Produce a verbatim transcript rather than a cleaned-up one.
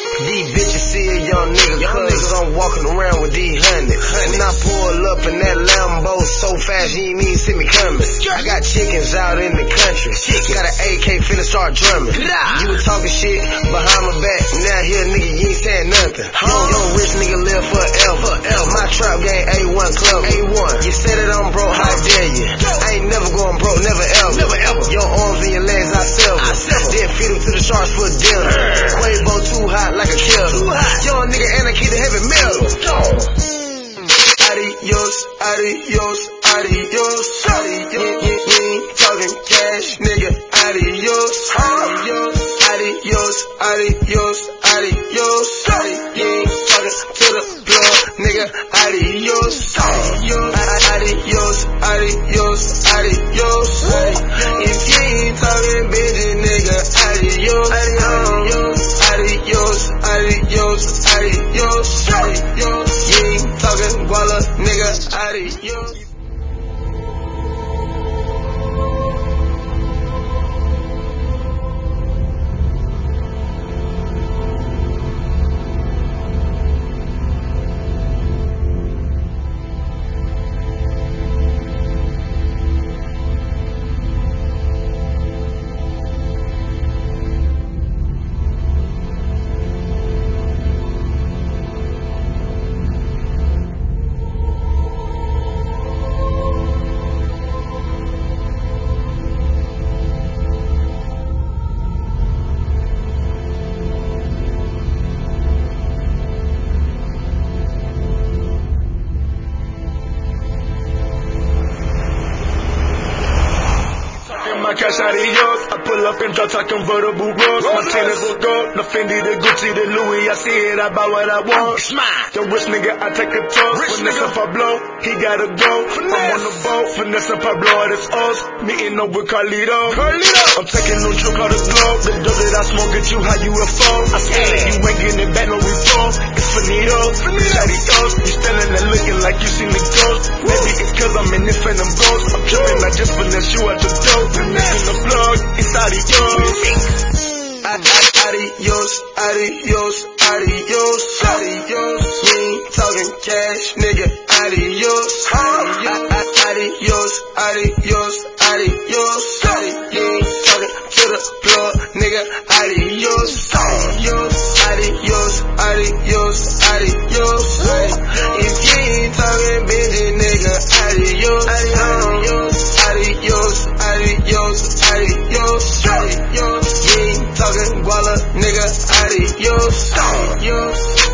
These bitches see a young nigga cause I'm walking around with these hundreds. When I pull up in that Lambo so fast you ain't even see me coming. I got chickens out in the country. Got an A K finna start drumming. You was talking shit behind my back. Now here nigga you ain't saying nothing. Young rich nigga live forever. My trap game A one club. A one. You said that I'm broke, how dare you? I ain't never going broke, never ever. Never ever. Your arms and your legs I sever. Then feed them to the sharks for dinner. Quavo too hot like a killer. Young nigga and I keep the heavy metal. Adios, adios, adios, adios. You ain't talking cash, nigga. Adios, adios, adios, adios, adios. You ain't talking to the plug, nigga. Adios, adios, adios, adios, adios. If you ain't talking bitch, nigga. Adios, adios, adios, adios, adios, adios. You ain't talking guala, nigga. Adios. My cash out of yours, I pull up in drops, I convertible rolls. My tennis will go, no Fendi, the Gucci, the Louis, I see it, I buy what I want. The rich nigga, I take a toast, finesse if I blow, he gotta go. I'm on the boat, finesse if I blow at his O's, meeting up with Carlito. I'm taking no trip out the globe, the dope that I smoke at you, how you a foe. I swear that you ain't getting it back, no reform. It's finito, shawty toast, you standing there looking like you seen the ghost. Maybe it's cause I'm in this phantom ghost, I'm tripping, I just finesse you out the dope. In the plug, it's adios. Adios, adios, adios, adios. You ain't talking cash, nigga. Adios, adios, adios, adios. You ain't talking to the plug, nigga. Adios, adios, adios, adios, adios. If you ain't talking bitch, nigga. Adios, adios, adios, adios, adios, adios. You ain't talking guala, nigga. Adios, adios.